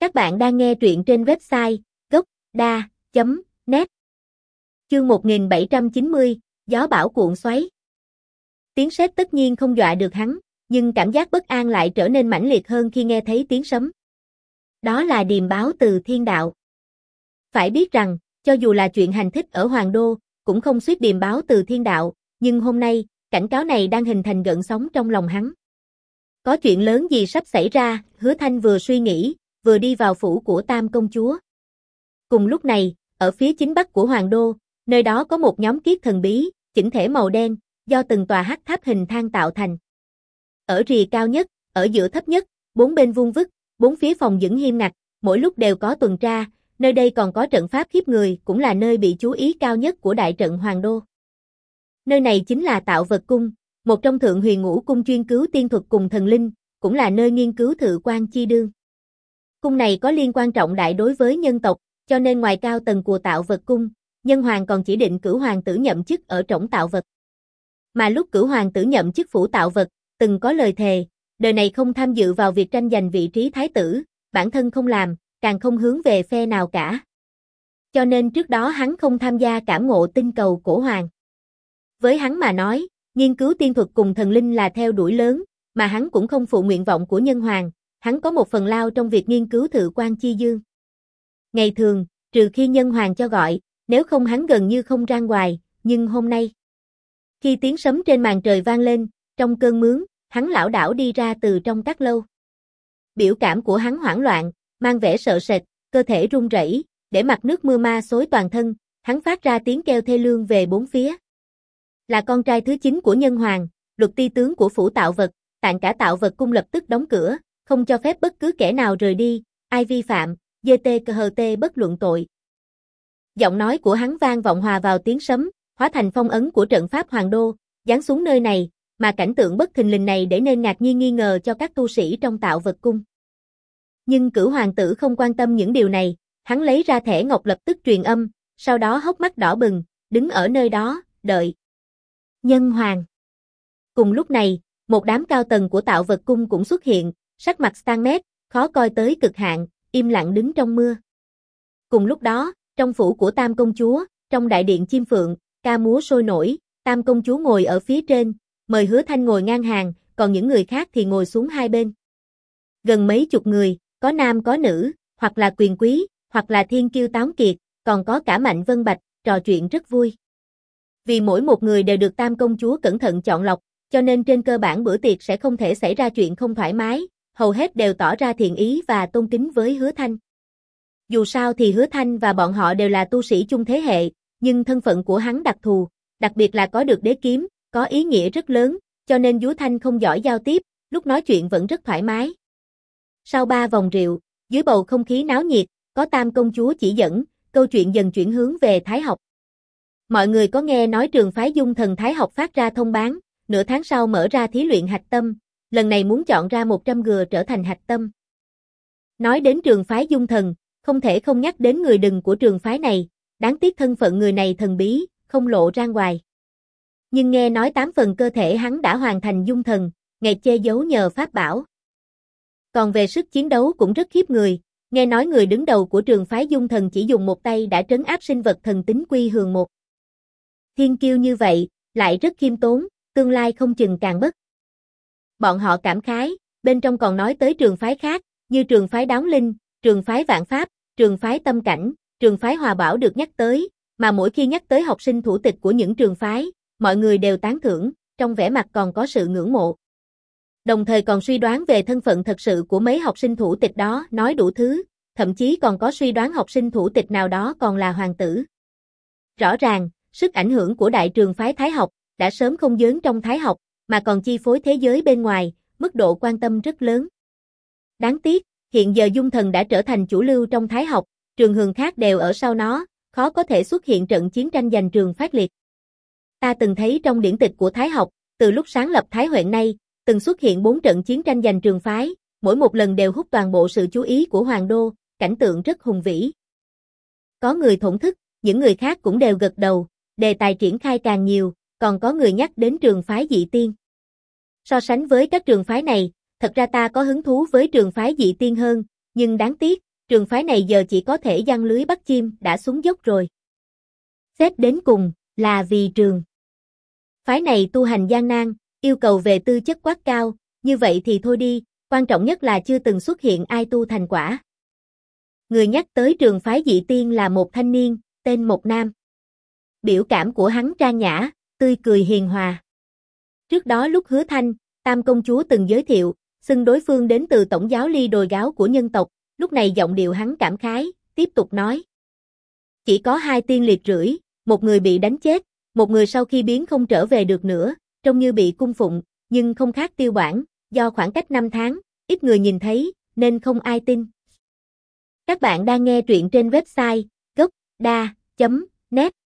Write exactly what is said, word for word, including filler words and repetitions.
Các bạn đang nghe truyện trên website gốc đa chấm net. Chương một nghìn bảy trăm chín mươi, gió bão cuộn xoáy. Tiếng sét tất nhiên không dọa được hắn, nhưng cảm giác bất an lại trở nên mãnh liệt hơn khi nghe thấy tiếng sấm. Đó là điềm báo từ thiên đạo. Phải biết rằng, cho dù là chuyện hành thích ở Hoàng Đô, cũng không suýt điềm báo từ thiên đạo, nhưng hôm nay, cảnh cáo này đang hình thành gợn sóng trong lòng hắn. Có chuyện lớn gì sắp xảy ra, Hứa Thanh vừa suy nghĩ, vừa đi vào phủ của Tam công chúa. Cùng lúc này, ở phía chính bắc của Hoàng Đô, nơi đó có một nhóm kiết thần bí, chỉnh thể màu đen, do từng tòa hắc tháp hình thang tạo thành. Ở rìa cao nhất, ở giữa thấp nhất, bốn bên vuông vức, bốn phía phòng giữ nghiêm ngặt, mỗi lúc đều có tuần tra, nơi đây còn có trận pháp khiếp người, cũng là nơi bị chú ý cao nhất của đại trận Hoàng Đô. Nơi này chính là Tạo Vật Cung, một trong thượng huyền ngũ cung chuyên cứu tiên thuật cùng thần linh, cũng là nơi nghiên cứu Thự Quan Chi Đương. Cung này có liên quan trọng đại đối với nhân tộc, cho nên ngoài cao tầng của Tạo Vật Cung, Nhân Hoàng còn chỉ định Cửu Hoàng tử nhậm chức ở trỏng Tạo Vật. Mà lúc Cửu Hoàng tử nhậm chức phủ Tạo Vật, từng có lời thề, đời này không tham dự vào việc tranh giành vị trí thái tử, bản thân không làm, càng không hướng về phe nào cả. Cho nên trước đó hắn không tham gia cảm ngộ tinh cầu cổ hoàng. Với hắn mà nói, nghiên cứu tiên thuật cùng thần linh là theo đuổi lớn, mà hắn cũng không phụ nguyện vọng của Nhân Hoàng, hắn có một phần lao trong việc nghiên cứu Thự Quan Chi Dương. Ngày thường, trừ khi Nhân Hoàng cho gọi, nếu không hắn gần như không ra ngoài, nhưng hôm nay, khi tiếng sấm trên màn trời vang lên, trong cơn mướn, hắn lảo đảo đi ra từ trong các lâu. Biểu cảm của hắn hoảng loạn, mang vẻ sợ sệt, cơ thể run rẩy, để mặt nước mưa ma xối toàn thân, hắn phát ra tiếng kêu thê lương về bốn phía. Là con trai thứ chín của Nhân Hoàng, luật ti tướng của phủ Tạo Vật, tạng cả Tạo Vật Cung lập tức đóng cửa, không cho phép bất cứ kẻ nào rời đi, ai vi phạm, giê tê cơ hờ tê bất luận tội. Giọng nói của hắn vang vọng hòa vào tiếng sấm, hóa thành phong ấn của trận pháp Hoàng Đô, giáng xuống nơi này, mà cảnh tượng bất thình lình này để nên ngạc nhiên nghi ngờ cho các tu sĩ trong Tạo Vật Cung. Nhưng Cửu Hoàng tử không quan tâm những điều này, hắn lấy ra thẻ ngọc lập tức truyền âm, sau đó hốc mắt đỏ bừng, đứng ở nơi đó, đợi. Nhân Hoàng. Cùng lúc này, một đám cao tầng của Tạo Vật Cung cũng xuất hiện, sắc mặt xanh mét, khó coi tới cực hạn, im lặng đứng trong mưa. Cùng lúc đó, trong phủ của Tam công chúa, trong đại điện chim phượng, ca múa sôi nổi, Tam công chúa ngồi ở phía trên, mời Hứa Thanh ngồi ngang hàng, còn những người khác thì ngồi xuống hai bên. Gần mấy chục người, có nam có nữ, hoặc là quyền quý, hoặc là thiên kiêu táo kiệt, còn có cả Mạnh Vân Bạch, trò chuyện rất vui. Vì mỗi một người đều được Tam công chúa cẩn thận chọn lọc, cho nên trên cơ bản bữa tiệc sẽ không thể xảy ra chuyện không thoải mái, hầu hết đều tỏ ra thiện ý và tôn kính với Hứa Thanh. Dù sao thì Hứa Thanh và bọn họ đều là tu sĩ chung thế hệ, nhưng thân phận của hắn đặc thù, đặc biệt là có được đế kiếm, có ý nghĩa rất lớn, cho nên Hứa Thanh không giỏi giao tiếp, lúc nói chuyện vẫn rất thoải mái. Sau ba vòng rượu, dưới bầu không khí náo nhiệt, có Tam công chúa chỉ dẫn, câu chuyện dần chuyển hướng về Thái học. Mọi người có nghe nói trường phái Dung Thần Thái học phát ra thông báo, nửa tháng sau mở ra thí luyện hạch tâm, lần này muốn chọn ra một trăm người trở thành hạch tâm. Nói đến trường phái Dung Thần, không thể không nhắc đến người đừng của trường phái này, đáng tiếc thân phận người này thần bí, không lộ ra ngoài. Nhưng nghe nói tám phần cơ thể hắn đã hoàn thành Dung Thần, ngày che giấu nhờ pháp bảo. Còn về sức chiến đấu cũng rất khiếp người, nghe nói người đứng đầu của trường phái Dung Thần chỉ dùng một tay đã trấn áp sinh vật thần tính Quy Hường một. Thiên kiêu như vậy, lại rất khiêm tốn, tương lai không chừng càng bất. Bọn họ cảm khái, bên trong còn nói tới trường phái khác, như trường phái Đáo Linh, trường phái Vạn Pháp, trường phái Tâm Cảnh, trường phái Hòa Bảo được nhắc tới, mà mỗi khi nhắc tới học sinh thủ tịch của những trường phái, mọi người đều tán thưởng, trong vẻ mặt còn có sự ngưỡng mộ. Đồng thời còn suy đoán về thân phận thật sự của mấy học sinh thủ tịch đó, nói đủ thứ, thậm chí còn có suy đoán học sinh thủ tịch nào đó còn là hoàng tử. Rõ ràng, sức ảnh hưởng của đại trường phái Thái học đã sớm không dớn trong Thái học, mà còn chi phối thế giới bên ngoài, mức độ quan tâm rất lớn. Đáng tiếc, hiện giờ Dung Thần đã trở thành chủ lưu trong Thái học, trường hường khác đều ở sau nó, khó có thể xuất hiện trận chiến tranh giành trường phát liệt. Ta từng thấy trong điển tịch của Thái học, từ lúc sáng lập Thái Huệ nay, từng xuất hiện bốn trận chiến tranh giành trường phái, mỗi một lần đều hút toàn bộ sự chú ý của Hoàng Đô, cảnh tượng rất hùng vĩ. Có người thổn thức, những người khác cũng đều gật đầu, đề tài triển khai càng nhiều, còn có người nhắc đến trường phái Dị Tiên. So sánh với các trường phái này, thật ra ta có hứng thú với trường phái Dị Tiên hơn, nhưng đáng tiếc, trường phái này giờ chỉ có thể giăng lưới bắt chim đã xuống dốc rồi. Xét đến cùng, là vì trường phái này tu hành gian nan, yêu cầu về tư chất quá cao, như vậy thì thôi đi, quan trọng nhất là chưa từng xuất hiện ai tu thành quả. Người nhắc tới trường phái dị tiên là một thanh niên, tên Mộc Nam. Biểu cảm của hắn trang nhã, tươi cười hiền hòa. Trước đó lúc Hứa Thanh, Tam công chúa từng giới thiệu, xưng đối phương đến từ tổng giáo ly đồi gáo của nhân tộc, lúc này giọng điệu hắn cảm khái, tiếp tục nói. Chỉ có hai tiên liệt rưỡi, một người bị đánh chết, một người sau khi biến không trở về được nữa, trông như bị cung phụng, nhưng không khác Tiêu Bản, do khoảng cách năm tháng, ít người nhìn thấy, nên không ai tin. Các bạn đang nghe truyện trên website gốc đa chấm net